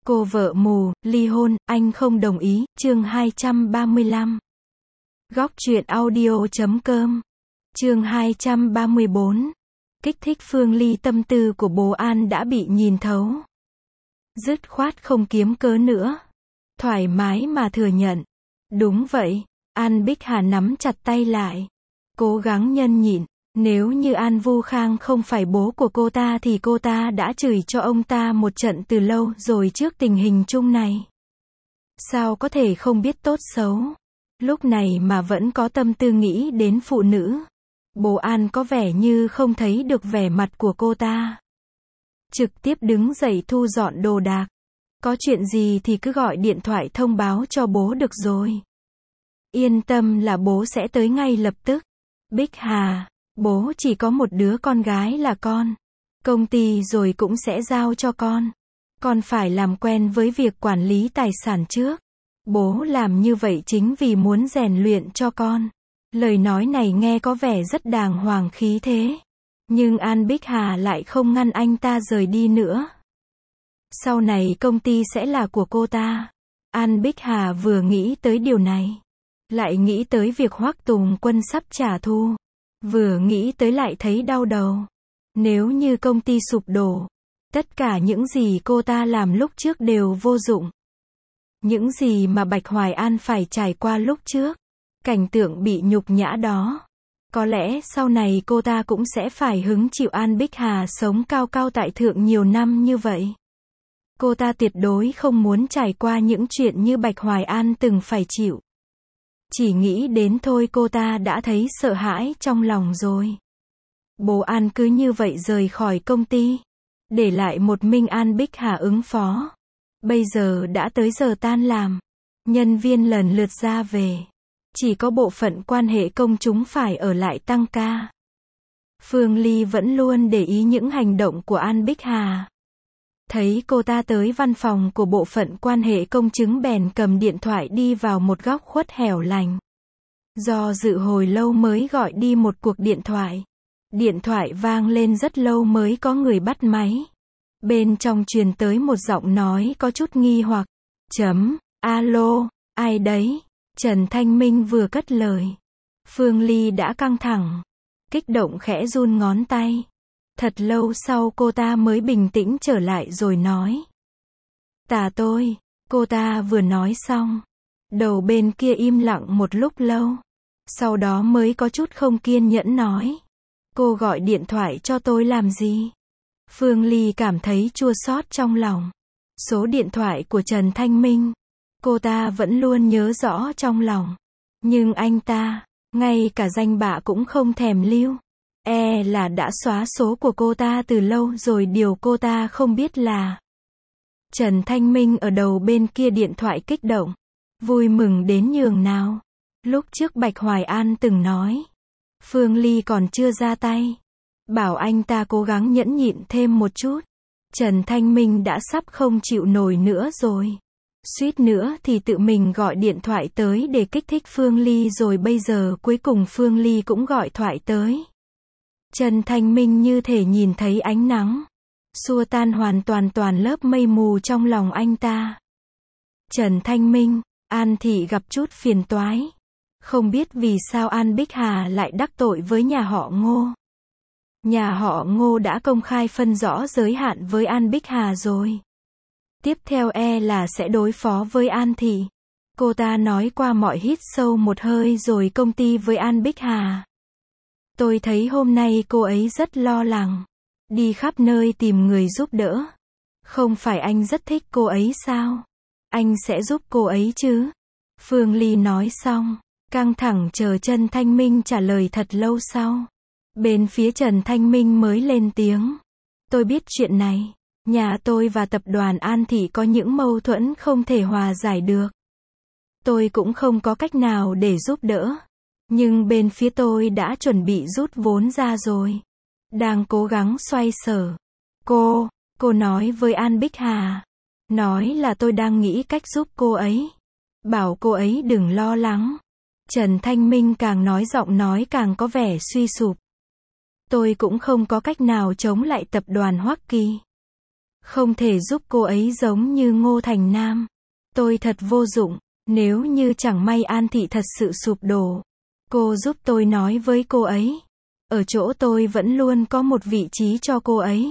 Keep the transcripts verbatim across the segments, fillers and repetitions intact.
Cô vợ mù, ly hôn, anh không đồng ý, chương hai trăm ba mươi lăm. Góc truyện audio chấm com. Chương hai trăm ba mươi bốn. Kích thích Phương Ly, tâm tư của bố An đã bị nhìn thấu. Dứt khoát không kiếm cớ nữa. Thoải mái mà thừa nhận. Đúng vậy, An Bích Hà nắm chặt tay lại. Cố gắng nhẫn nhịn. Nếu như An Vu Khang không phải bố của cô ta thì cô ta đã chửi cho ông ta một trận từ lâu rồi. Trước tình hình chung này, sao có thể không biết tốt xấu. Lúc này mà vẫn có tâm tư nghĩ đến phụ nữ. Bố An có vẻ như không thấy được vẻ mặt của cô ta. Trực tiếp đứng dậy thu dọn đồ đạc. Có chuyện gì thì cứ gọi điện thoại thông báo cho bố được rồi. Yên tâm là bố sẽ tới ngay lập tức. Bích Hà, bố chỉ có một đứa con gái là con. Công ty rồi cũng sẽ giao cho con. Con phải làm quen với việc quản lý tài sản trước. Bố làm như vậy chính vì muốn rèn luyện cho con. Lời nói này nghe có vẻ rất đàng hoàng khí thế. Nhưng An Bích Hà lại không ngăn anh ta rời đi nữa. Sau này công ty sẽ là của cô ta. An Bích Hà vừa nghĩ tới điều này, lại nghĩ tới việc Hoắc Tùng Quân sắp trả thù. Vừa nghĩ tới lại thấy đau đầu. Nếu như công ty sụp đổ, tất cả những gì cô ta làm lúc trước đều vô dụng. Những gì mà Bạch Hoài An phải trải qua lúc trước, cảnh tượng bị nhục nhã đó, có lẽ sau này cô ta cũng sẽ phải hứng chịu. An Bích Hà sống cao cao tại thượng nhiều năm như vậy. Cô ta tuyệt đối không muốn trải qua những chuyện như Bạch Hoài An từng phải chịu. Chỉ nghĩ đến thôi cô ta đã thấy sợ hãi trong lòng rồi. Bố An cứ như vậy rời khỏi công ty, để lại một mình An Bích Hà ứng phó. Bây giờ đã tới giờ tan làm. Nhân viên lần lượt ra về. Chỉ có bộ phận quan hệ công chúng phải ở lại tăng ca. Phương Ly vẫn luôn để ý những hành động của An Bích Hà. Thấy cô ta tới văn phòng của bộ phận quan hệ công chứng bèn cầm điện thoại đi vào một góc khuất hẻo lánh. Do dự hồi lâu mới gọi đi một cuộc điện thoại. Điện thoại vang lên rất lâu mới có người bắt máy. Bên trong truyền tới một giọng nói có chút nghi hoặc. Chấm, alo, ai đấy? Trần Thanh Minh vừa cất lời. Phương Ly đã căng thẳng, kích động khẽ run ngón tay. Thật lâu sau cô ta mới bình tĩnh trở lại rồi nói. Tà tôi. Cô ta vừa nói xong, đầu bên kia im lặng một lúc lâu. Sau đó mới có chút không kiên nhẫn nói. Cô gọi điện thoại cho tôi làm gì? Phương Ly cảm thấy chua xót trong lòng. Số điện thoại của Trần Thanh Minh, cô ta vẫn luôn nhớ rõ trong lòng. Nhưng anh ta, ngay cả danh bạ cũng không thèm lưu. E là đã xóa số của cô ta từ lâu rồi. Điều cô ta không biết là Trần Thanh Minh ở đầu bên kia điện thoại kích động, vui mừng đến nhường nào. Lúc trước Bạch Hoài An từng nói, Phương Ly còn chưa ra tay, bảo anh ta cố gắng nhẫn nhịn thêm một chút. Trần Thanh Minh đã sắp không chịu nổi nữa rồi. Suýt nữa thì tự mình gọi điện thoại tới để kích thích Phương Ly rồi. Bây giờ cuối cùng Phương Ly cũng gọi thoại tới. Trần Thanh Minh như thể nhìn thấy ánh nắng, xua tan hoàn toàn toàn lớp mây mù trong lòng anh ta. Trần Thanh Minh, An thị gặp chút phiền toái. Không biết vì sao An Bích Hà lại đắc tội với nhà họ Ngô. Nhà họ Ngô đã công khai phân rõ giới hạn với An Bích Hà rồi. Tiếp theo e là sẽ đối phó với An thị. Cô ta nói qua mọi hít sâu một hơi rồi công ty với An Bích Hà. Tôi thấy hôm nay cô ấy rất lo lắng, đi khắp nơi tìm người giúp đỡ. Không phải anh rất thích cô ấy sao? Anh sẽ giúp cô ấy chứ? Phương Ly nói xong, căng thẳng chờ Trần Thanh Minh trả lời. Thật lâu sau, bên phía Trần Thanh Minh mới lên tiếng. Tôi biết chuyện này. Nhà tôi và tập đoàn An thị có những mâu thuẫn không thể hòa giải được. Tôi cũng không có cách nào để giúp đỡ. Nhưng bên phía tôi đã chuẩn bị rút vốn ra rồi. Đang cố gắng xoay sở. Cô, cô nói với An Bích Hà. Nói là tôi đang nghĩ cách giúp cô ấy. Bảo cô ấy đừng lo lắng. Trần Thanh Minh càng nói giọng nói càng có vẻ suy sụp. Tôi cũng không có cách nào chống lại tập đoàn Hoắc Kỳ. Không thể giúp cô ấy giống như Ngô Thành Nam. Tôi thật vô dụng, nếu như chẳng may An Thị thật sự sụp đổ. Cô giúp tôi nói với cô ấy. Ở chỗ tôi vẫn luôn có một vị trí cho cô ấy.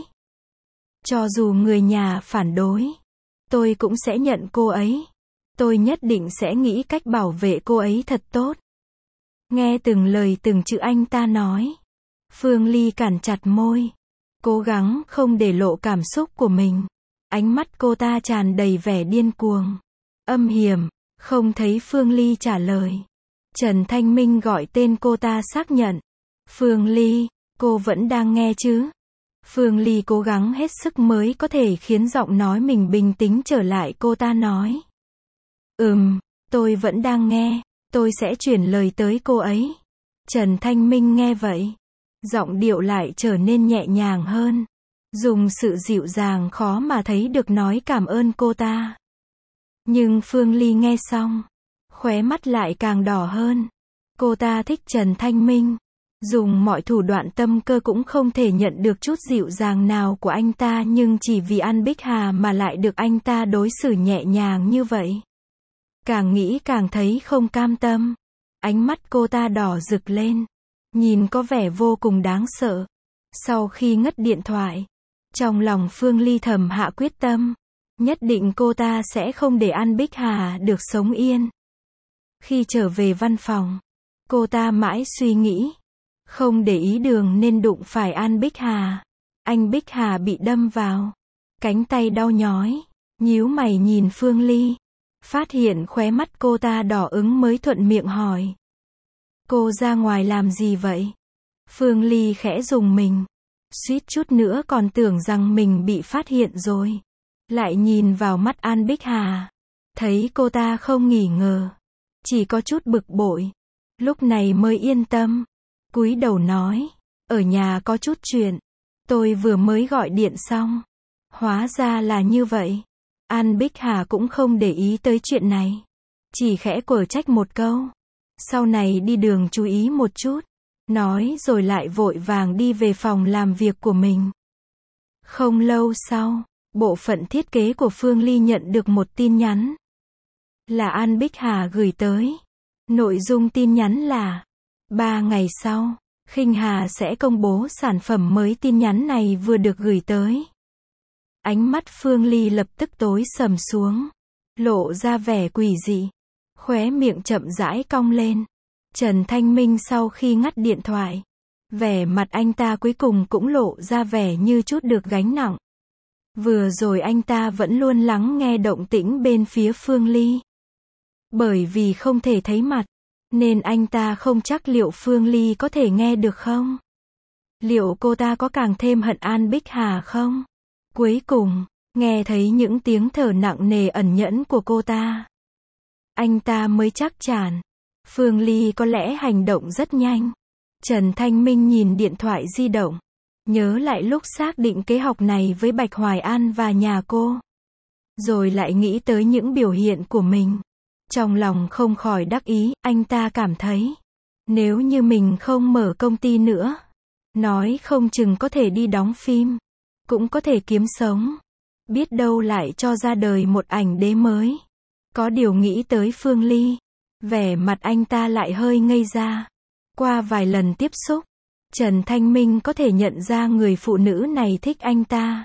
Cho dù người nhà phản đối, tôi cũng sẽ nhận cô ấy. Tôi nhất định sẽ nghĩ cách bảo vệ cô ấy thật tốt. Nghe từng lời từng chữ anh ta nói, Phương Ly cản chặt môi, cố gắng không để lộ cảm xúc của mình. Ánh mắt cô ta tràn đầy vẻ điên cuồng, âm hiểm. Không thấy Phương Ly trả lời, Trần Thanh Minh gọi tên cô ta xác nhận. Phương Ly, cô vẫn đang nghe chứ? Phương Ly cố gắng hết sức mới có thể khiến giọng nói mình bình tĩnh trở lại. Cô ta nói, ừm, tôi vẫn đang nghe, tôi sẽ chuyển lời tới cô ấy. Trần Thanh Minh nghe vậy, giọng điệu lại trở nên nhẹ nhàng hơn, dùng sự dịu dàng khó mà thấy được nói cảm ơn cô ta. Nhưng Phương Ly nghe xong, khóe mắt lại càng đỏ hơn. Cô ta thích Trần Thanh Minh, dùng mọi thủ đoạn tâm cơ cũng không thể nhận được chút dịu dàng nào của anh ta, nhưng chỉ vì An Bích Hà mà lại được anh ta đối xử nhẹ nhàng như vậy. Càng nghĩ càng thấy không cam tâm. Ánh mắt cô ta đỏ rực lên, nhìn có vẻ vô cùng đáng sợ. Sau khi ngắt điện thoại, trong lòng Phương Ly thầm hạ quyết tâm, nhất định cô ta sẽ không để An Bích Hà được sống yên. Khi trở về văn phòng, cô ta mãi suy nghĩ, không để ý đường nên đụng phải An Bích Hà. Anh Bích Hà bị đâm vào, cánh tay đau nhói, nhíu mày nhìn Phương Ly, phát hiện khóe mắt cô ta đỏ ửng mới thuận miệng hỏi, cô ra ngoài làm gì vậy? Phương Ly khẽ rùng mình, suýt chút nữa còn tưởng rằng mình bị phát hiện rồi. Lại nhìn vào mắt An Bích Hà, thấy cô ta không nghi ngờ, chỉ có chút bực bội, lúc này mới yên tâm, cúi đầu nói, ở nhà có chút chuyện, tôi vừa mới gọi điện xong. Hóa ra là như vậy. An Bích Hà cũng không để ý tới chuyện này, chỉ khẽ quở trách một câu, sau này đi đường chú ý một chút, nói rồi lại vội vàng đi về phòng làm việc của mình. Không lâu sau, bộ phận thiết kế của Phương Ly nhận được một tin nhắn, là An Bích Hà gửi tới. Nội dung tin nhắn là, ba ngày sau, Khinh Hà sẽ công bố sản phẩm mới. Tin nhắn này vừa được gửi tới, ánh mắt Phương Ly lập tức tối sầm xuống, lộ ra vẻ quỷ dị, khóe miệng chậm rãi cong lên. Trần Thanh Minh sau khi ngắt điện thoại, vẻ mặt anh ta cuối cùng cũng lộ ra vẻ như chút được gánh nặng. Vừa rồi anh ta vẫn luôn lắng nghe động tĩnh bên phía Phương Ly. Bởi vì không thể thấy mặt, nên anh ta không chắc liệu Phương Ly có thể nghe được không? Liệu cô ta có càng thêm hận An Bích Hà không? Cuối cùng, nghe thấy những tiếng thở nặng nề ẩn nhẫn của cô ta, anh ta mới chắc chắn, Phương Ly có lẽ hành động rất nhanh. Trần Thanh Minh nhìn điện thoại di động, nhớ lại lúc xác định kế hoạch này với Bạch Hoài An và nhà cô, rồi lại nghĩ tới những biểu hiện của mình. Trong lòng không khỏi đắc ý, anh ta cảm thấy, nếu như mình không mở công ty nữa, nói không chừng có thể đi đóng phim, cũng có thể kiếm sống, biết đâu lại cho ra đời một ảnh đế mới. Có điều nghĩ tới Phương Ly, vẻ mặt anh ta lại hơi ngây ra. Qua vài lần tiếp xúc, Trần Thanh Minh có thể nhận ra người phụ nữ này thích anh ta,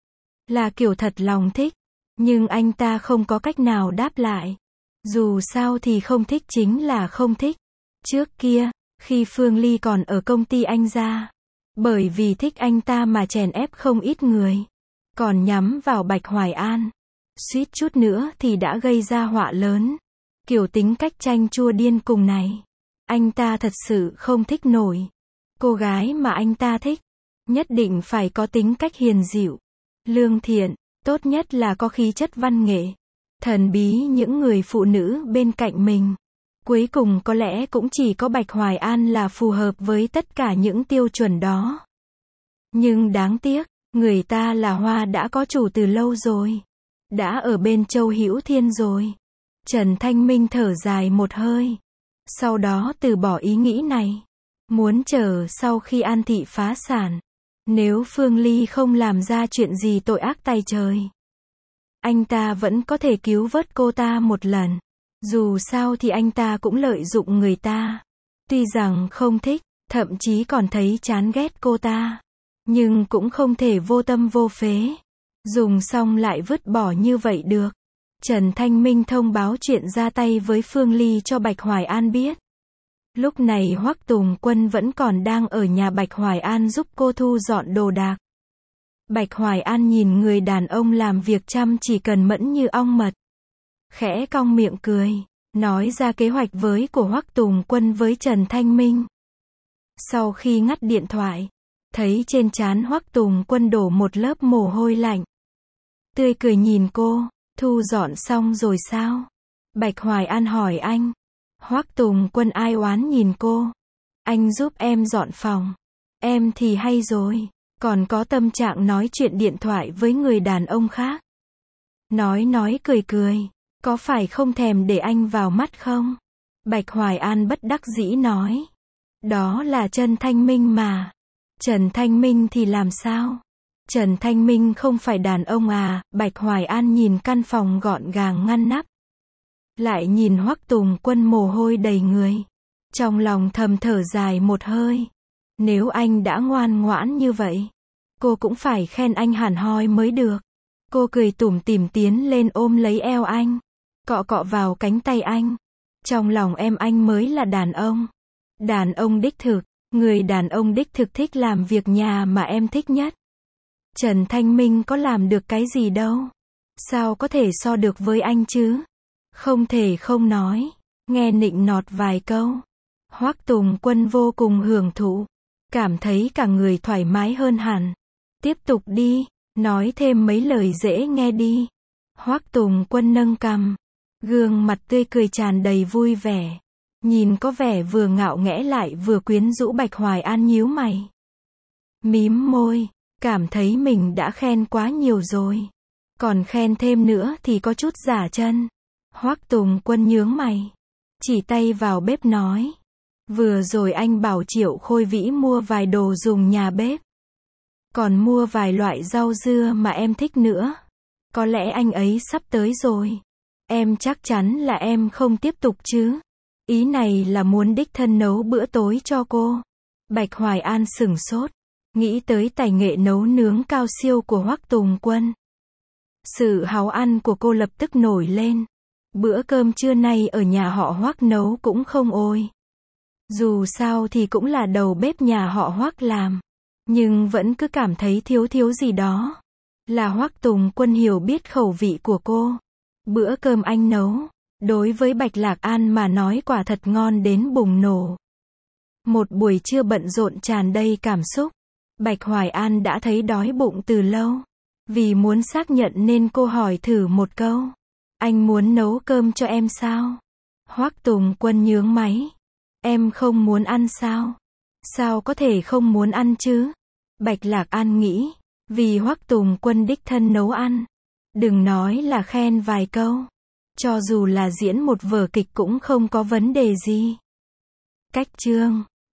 là kiểu thật lòng thích, nhưng anh ta không có cách nào đáp lại. Dù sao thì không thích chính là không thích. Trước kia, khi Phương Ly còn ở công ty anh gia, bởi vì thích anh ta mà chèn ép không ít người, còn nhắm vào Bạch Hoài An, suýt chút nữa thì đã gây ra họa lớn. Kiểu tính cách chanh chua điên cùng này, anh ta thật sự không thích nổi. Cô gái mà anh ta thích, nhất định phải có tính cách hiền dịu, lương thiện, tốt nhất là có khí chất văn nghệ, thần bí. Những người phụ nữ bên cạnh mình, cuối cùng có lẽ cũng chỉ có Bạch Hoài An là phù hợp với tất cả những tiêu chuẩn đó. Nhưng đáng tiếc, người ta là hoa đã có chủ từ lâu rồi, đã ở bên Châu Hữu Thiên rồi. Trần Thanh Minh thở dài một hơi, sau đó từ bỏ ý nghĩ này, muốn chờ sau khi An Thị phá sản, Nếu Phương Ly không làm ra chuyện gì tội ác tày trời, anh ta vẫn có thể cứu vớt cô ta một lần. Dù sao thì anh ta cũng lợi dụng người ta. Tuy rằng không thích, thậm chí còn thấy chán ghét cô ta, nhưng cũng không thể vô tâm vô phế. Dùng xong lại vứt bỏ như vậy được. Trần Thanh Minh thông báo chuyện ra tay với Phương Ly cho Bạch Hoài An biết. Lúc này Hoắc Tùng Quân vẫn còn đang ở nhà Bạch Hoài An giúp cô thu dọn đồ đạc. Bạch Hoài An nhìn người đàn ông làm việc chăm chỉ cần mẫn như ong mật. Khẽ cong miệng cười, nói ra kế hoạch với của Hoắc Tùng Quân với Trần Thanh Minh. Sau khi ngắt điện thoại, thấy trên trán Hoắc Tùng Quân đổ một lớp mồ hôi lạnh. Tươi cười nhìn cô, thu dọn xong rồi sao? Bạch Hoài An hỏi anh. Hoắc Tùng Quân ai oán nhìn cô. Anh giúp em dọn phòng. Em thì hay rồi, còn có tâm trạng nói chuyện điện thoại với người đàn ông khác. Nói nói cười cười, có phải không thèm để anh vào mắt không? Bạch Hoài An bất đắc dĩ nói. Đó là Trần Thanh Minh mà. Trần Thanh Minh thì làm sao? Trần Thanh Minh không phải đàn ông à? Bạch Hoài An nhìn căn phòng gọn gàng ngăn nắp. Lại nhìn Hoắc Tùng Quân mồ hôi đầy người. Trong lòng thầm thở dài một hơi. Nếu anh đã ngoan ngoãn như vậy, cô cũng phải khen anh hẳn hoi mới được. Cô cười tủm tỉm tiến lên ôm lấy eo anh. Cọ cọ vào cánh tay anh. Trong lòng em anh mới là đàn ông. Đàn ông đích thực. Người đàn ông đích thực thích làm việc nhà mà em thích nhất. Trần Thanh Minh có làm được cái gì đâu. Sao có thể so được với anh chứ? Không thể không nói. Nghe nịnh nọt vài câu. Hoắc Tùng Quân vô cùng hưởng thụ. Cảm thấy cả người thoải mái hơn hẳn. Tiếp tục đi. Nói thêm mấy lời dễ nghe đi. Hoắc Tùng Quân nâng cằm. Gương mặt tươi cười tràn đầy vui vẻ. Nhìn có vẻ vừa ngạo nghễ lại vừa quyến rũ. Bạch Hoài An nhíu mày. Mím môi. Cảm thấy mình đã khen quá nhiều rồi. Còn khen thêm nữa thì có chút giả chân. Hoắc Tùng Quân nhướng mày. Chỉ tay vào bếp nói. Vừa rồi anh bảo Triệu Khôi Vĩ mua vài đồ dùng nhà bếp. Còn mua vài loại rau dưa mà em thích nữa. Có lẽ anh ấy sắp tới rồi. Em chắc chắn là em không tiếp tục chứ. Ý này là muốn đích thân nấu bữa tối cho cô. Bạch Hoài An sửng sốt. Nghĩ tới tài nghệ nấu nướng cao siêu của Hoắc Tùng Quân. Sự háu ăn của cô lập tức nổi lên. Bữa cơm trưa nay ở nhà họ Hoắc nấu cũng không ôi. Dù sao thì cũng là đầu bếp nhà họ Hoắc làm. Nhưng vẫn cứ cảm thấy thiếu thiếu gì đó. Là Hoắc Tùng Quân hiểu biết khẩu vị của cô. Bữa cơm anh nấu, đối với Bạch Lạc An mà nói quả thật ngon đến bùng nổ. Một buổi trưa bận rộn tràn đầy cảm xúc. Bạch Hoài An đã thấy đói bụng từ lâu. Vì muốn xác nhận nên cô hỏi thử một câu. Anh muốn nấu cơm cho em sao? Hoắc Tùng Quân nhướng máy. Em không muốn ăn sao? Sao có thể không muốn ăn chứ? Bạch Lạc An nghĩ. Vì Hoắc Tùng Quân đích thân nấu ăn. Đừng nói là khen vài câu. Cho dù là diễn một vở kịch cũng không có vấn đề gì. Cách chương